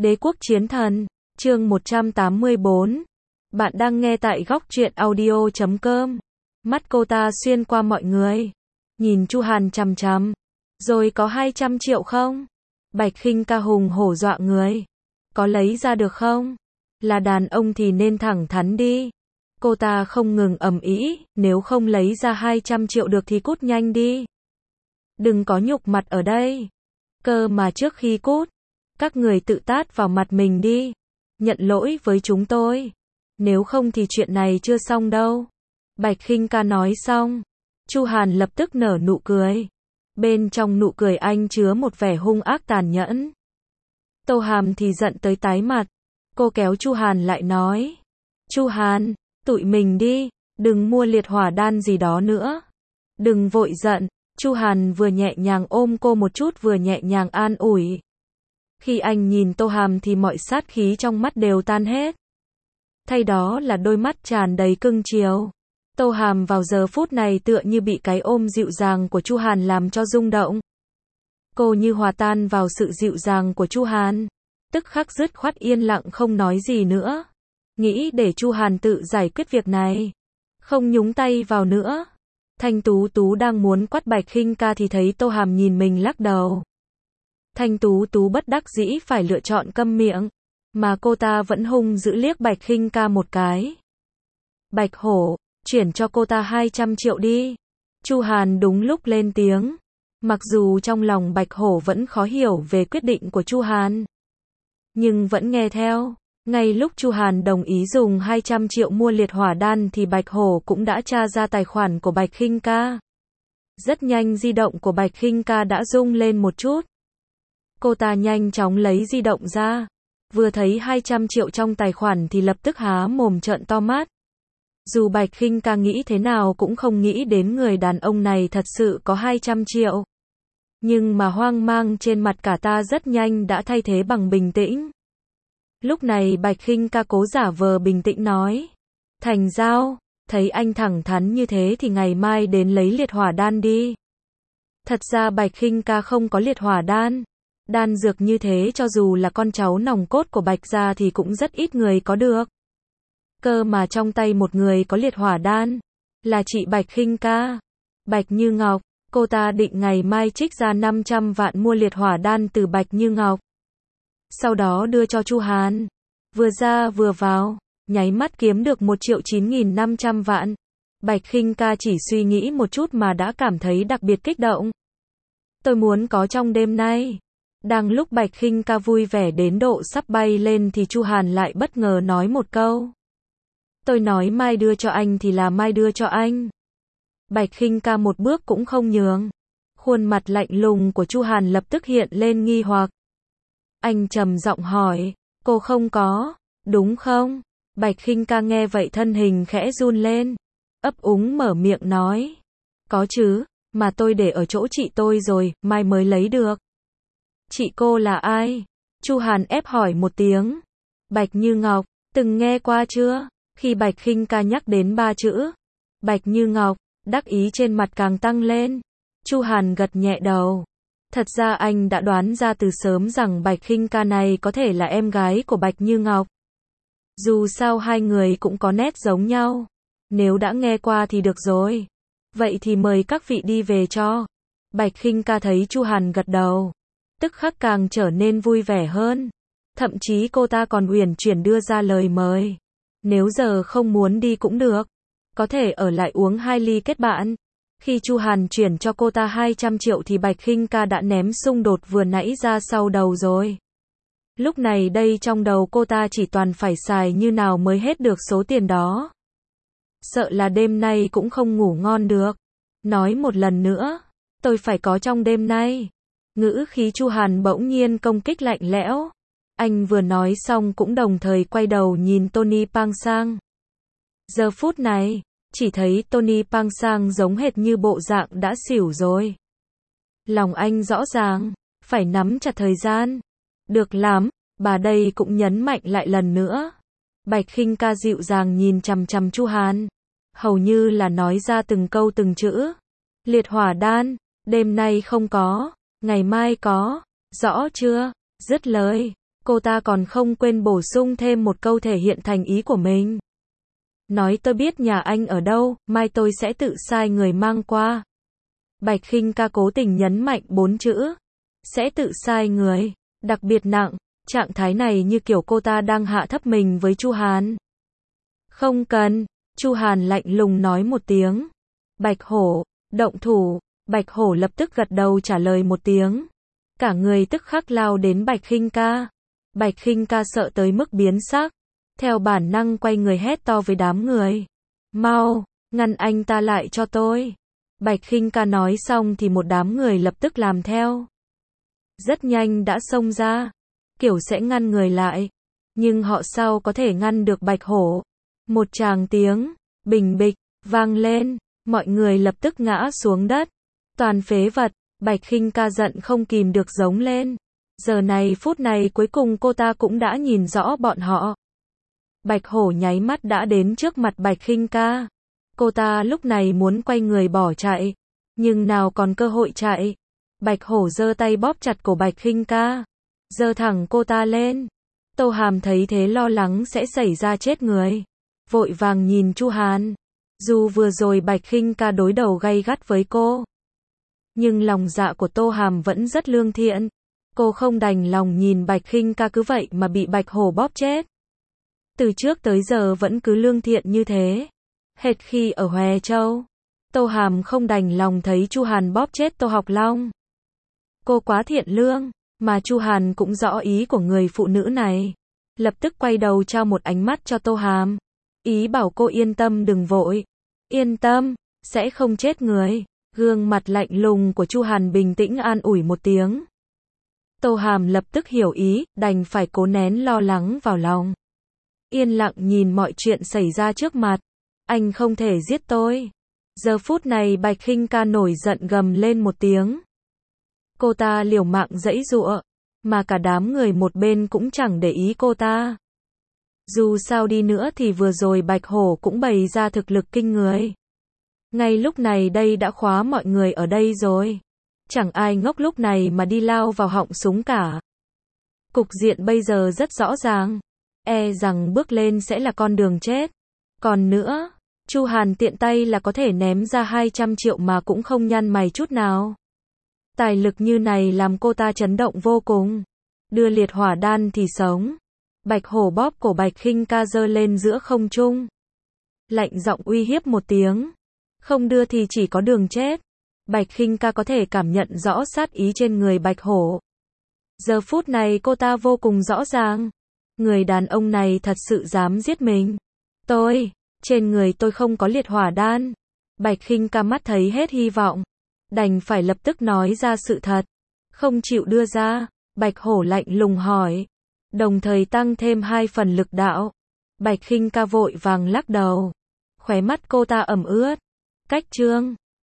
Đế quốc chiến thần, chương 184. Bạn đang nghe tại góc truyện audio.com. Mắt cô ta xuyên qua mọi người, nhìn Chu Hàn chằm chằm. Rồi có 200 triệu không? Bạch Khinh Ca hùng hổ dọa người. Có lấy ra được không? Là đàn ông thì nên thẳng thắn đi. Cô ta không ngừng ầm ĩ, nếu không lấy ra 200 triệu được thì cút nhanh đi. Đừng có nhục mặt ở đây. Cơ mà trước khi cút, các người tự tát vào mặt mình đi. Nhận lỗi với chúng tôi. Nếu không thì chuyện này chưa xong đâu. Bạch Khinh Ca nói xong, Chu Hàn lập tức nở nụ cười. Bên trong nụ cười anh chứa một vẻ hung ác tàn nhẫn. Tô Hàm thì giận tới tái mặt. Cô kéo Chu Hàn lại nói. Chu Hàn, tụi mình đi, đừng mua liệt hỏa đan gì đó nữa. Đừng vội giận. Chu Hàn vừa nhẹ nhàng ôm cô một chút vừa nhẹ nhàng an ủi. Khi anh nhìn Tô Hàm thì mọi sát khí trong mắt đều tan hết. Thay đó là đôi mắt tràn đầy cưng chiều. Tô Hàm vào giờ phút này tựa như bị cái ôm dịu dàng của Chu Hàn làm cho rung động. Cô như hòa tan vào sự dịu dàng của Chu Hàn. Tức khắc dứt khoát yên lặng không nói gì nữa. Nghĩ để Chu Hàn tự giải quyết việc này. Không nhúng tay vào nữa. Thanh Tú Tú đang muốn quát Bạch Khinh Ca thì thấy Tô Hàm nhìn mình lắc đầu. Thanh Tú Tú bất đắc dĩ phải lựa chọn câm miệng. Mà cô ta vẫn hung dữ liếc Bạch Khinh Ca một cái. Bạch Hổ, chuyển cho cô ta 200 triệu đi. Chu Hàn đúng lúc lên tiếng. Mặc dù trong lòng Bạch Hổ vẫn khó hiểu về quyết định của Chu Hàn. Nhưng vẫn nghe theo. Ngay lúc Chu Hàn đồng ý dùng 200 triệu mua liệt hỏa đan thì Bạch Hổ cũng đã tra ra tài khoản của Bạch Khinh Ca. Rất nhanh di động của Bạch Khinh Ca đã rung lên một chút. Cô ta nhanh chóng lấy di động ra. Vừa thấy 200 triệu trong tài khoản thì lập tức há mồm trợn to mắt. Dù Bạch Khinh Ca nghĩ thế nào cũng không nghĩ đến người đàn ông này thật sự có 200 triệu. Nhưng mà hoang mang trên mặt cả ta rất nhanh đã thay thế bằng bình tĩnh. Lúc này Bạch Khinh Ca cố giả vờ bình tĩnh nói. Thành Giao, thấy anh thẳng thắn như thế thì ngày mai đến lấy liệt hỏa đan đi. Thật ra Bạch Khinh Ca không có liệt hỏa đan. Đan dược như thế cho dù là con cháu nòng cốt của Bạch gia thì cũng rất ít người có được. Cơ mà trong tay một người có liệt hỏa đan. Là chị Bạch Khinh Ca. Bạch Như Ngọc, cô ta định ngày mai trích ra 500 vạn mua liệt hỏa đan từ Bạch Như Ngọc. Sau đó đưa cho Chu Hàn. Vừa ra vừa vào, nháy mắt kiếm được 1.9.500 vạn. Bạch Khinh Ca chỉ suy nghĩ một chút mà đã cảm thấy đặc biệt kích động. Tôi muốn có trong đêm nay. Đang lúc Bạch Khinh Ca vui vẻ đến độ sắp bay lên thì Chu Hàn lại bất ngờ nói một câu. Tôi nói mai đưa cho anh thì là mai đưa cho anh. Bạch Khinh Ca một bước cũng không nhường. Khuôn mặt lạnh lùng của Chu Hàn lập tức hiện lên nghi hoặc. Anh trầm giọng hỏi, cô không có, đúng không? Bạch Khinh Ca nghe vậy thân hình khẽ run lên. Ấp úng mở miệng nói. Có chứ, mà tôi để ở chỗ chị tôi rồi, mai mới lấy được. Chị cô là ai? Chu Hàn ép hỏi một tiếng. Bạch Như Ngọc, từng nghe qua chưa? Khi Bạch Khinh Ca nhắc đến 3 chữ Bạch Như Ngọc, đắc ý trên mặt càng tăng lên. Chu Hàn gật nhẹ đầu. Thật ra anh đã đoán ra từ sớm rằng Bạch Khinh Ca này có thể là em gái của Bạch Như Ngọc. Dù sao hai người cũng có nét giống nhau. Nếu đã nghe qua thì được rồi. Vậy thì mời các vị đi về cho. Bạch Khinh Ca thấy Chu Hàn gật đầu. Tức khắc càng trở nên vui vẻ hơn. Thậm chí cô ta còn uyển chuyển đưa ra lời mời. Nếu giờ không muốn đi cũng được. Có thể ở lại uống 2 ly kết bạn. Khi Chu Hàn chuyển cho cô ta 200 triệu thì Bạch Khinh Ca đã ném xung đột vừa nãy ra sau đầu rồi. Lúc này đây trong đầu cô ta chỉ toàn phải xài như nào mới hết được số tiền đó. Sợ là đêm nay cũng không ngủ ngon được. Nói một lần nữa, tôi phải có trong đêm nay. Ngữ khí Chu Hàn bỗng nhiên công kích lạnh lẽo. Anh vừa nói xong cũng đồng thời quay đầu nhìn Tony Pang Sang. Giờ phút này, chỉ thấy Tony Pang Sang giống hệt như bộ dạng đã xỉu rồi. Lòng anh rõ ràng, phải nắm chặt thời gian. Được lắm, bà đây cũng nhấn mạnh lại lần nữa. Bạch Khinh Ca dịu dàng nhìn chằm chằm Chu Hàn. Hầu như là nói ra từng câu từng chữ. Liệt hỏa đan, đêm nay không có, ngày mai có, rõ chưa? Dứt lời, Cô ta còn không quên bổ sung thêm một câu thể hiện thành ý của mình. Nói tôi biết nhà anh ở đâu, mai tôi sẽ tự sai người mang qua. Bạch Khinh Ca cố tình nhấn mạnh 4 chữ. Sẽ tự sai người. Đặc biệt nặng. Trạng thái này như kiểu cô ta đang hạ thấp mình với Chu Hàn. Không cần. Chu Hàn lạnh lùng nói một tiếng. Bạch Hổ, động thủ. Bạch Hổ lập tức gật đầu trả lời một tiếng. Cả người tức khắc lao đến Bạch Khinh Ca. Bạch Khinh Ca sợ tới mức biến sắc. Theo bản năng quay người hét to với đám người. Mau, ngăn anh ta lại cho tôi. Bạch Khinh Ca nói xong thì một đám người lập tức làm theo. Rất nhanh đã xông ra. Kiểu sẽ ngăn người lại. Nhưng họ sao có thể ngăn được Bạch Hổ. Một tràng tiếng, bình bịch, vang lên. Mọi người lập tức ngã xuống đất. Toàn phế vật. Bạch Khinh Ca giận không kìm được giống lên. Giờ này phút này cuối cùng cô ta cũng đã nhìn rõ bọn họ. Bạch Hổ nháy mắt đã đến trước mặt Bạch Khinh Ca. Cô ta lúc này muốn quay người bỏ chạy. Nhưng nào còn cơ hội chạy. Bạch Hổ giơ tay bóp chặt cổ Bạch Khinh Ca. Giơ thẳng cô ta lên. Tô Hàm thấy thế lo lắng sẽ xảy ra chết người. Vội vàng nhìn Chu Hàn. Dù vừa rồi Bạch Khinh Ca đối đầu gay gắt với cô. Nhưng lòng dạ của Tô Hàm vẫn rất lương thiện. Cô không đành lòng nhìn Bạch Khinh Ca cứ vậy mà bị Bạch Hổ bóp chết. Từ trước tới giờ vẫn cứ lương thiện như thế. Hệt khi ở Hòe Châu, Tô Hàm không đành lòng thấy Chu Hàn bóp chết Tô Học Long. Cô quá thiện lương, mà Chu Hàn cũng rõ ý của người phụ nữ này. Lập tức quay đầu trao một ánh mắt cho Tô Hàm. Ý bảo cô yên tâm đừng vội. Yên tâm, sẽ không chết người. Gương mặt lạnh lùng của Chu Hàn bình tĩnh an ủi một tiếng. Tô Hàm lập tức hiểu ý, đành phải cố nén lo lắng vào lòng. Yên lặng nhìn mọi chuyện xảy ra trước mặt. Anh không thể giết tôi. Giờ phút này Bạch Khinh Ca nổi giận gầm lên một tiếng. Cô ta liều mạng giãy giụa, mà cả đám người một bên cũng chẳng để ý cô ta. Dù sao đi nữa thì vừa rồi Bạch Hổ cũng bày ra thực lực kinh người. Ngay lúc này đây đã khóa mọi người ở đây rồi. Chẳng ai ngốc lúc này mà đi lao vào họng súng cả. Cục diện bây giờ rất rõ ràng. E rằng bước lên sẽ là con đường chết. Còn nữa, Chu Hàn tiện tay là có thể ném ra 200 triệu mà cũng không nhăn mày chút nào. Tài lực như này làm cô ta chấn động vô cùng. Đưa liệt hỏa đan thì sống. Bạch Hổ bóp cổ Bạch Khinh Ca giơ lên giữa không trung. Lạnh giọng uy hiếp một tiếng. Không đưa thì chỉ có đường chết. Bạch Khinh Ca có thể cảm nhận rõ sát ý trên người Bạch Hổ. Giờ phút này cô ta vô cùng rõ ràng. Người đàn ông này thật sự dám giết mình. Trên người tôi không có liệt hỏa đan. Bạch Khinh Ca mắt thấy hết hy vọng. Đành phải lập tức nói ra sự thật. Không chịu đưa ra. Bạch Hổ lạnh lùng hỏi. Đồng thời tăng thêm 2 phần lực đạo. Bạch Khinh Ca vội vàng lắc đầu. Khóe mắt cô ta ẩm ướt. Cách chương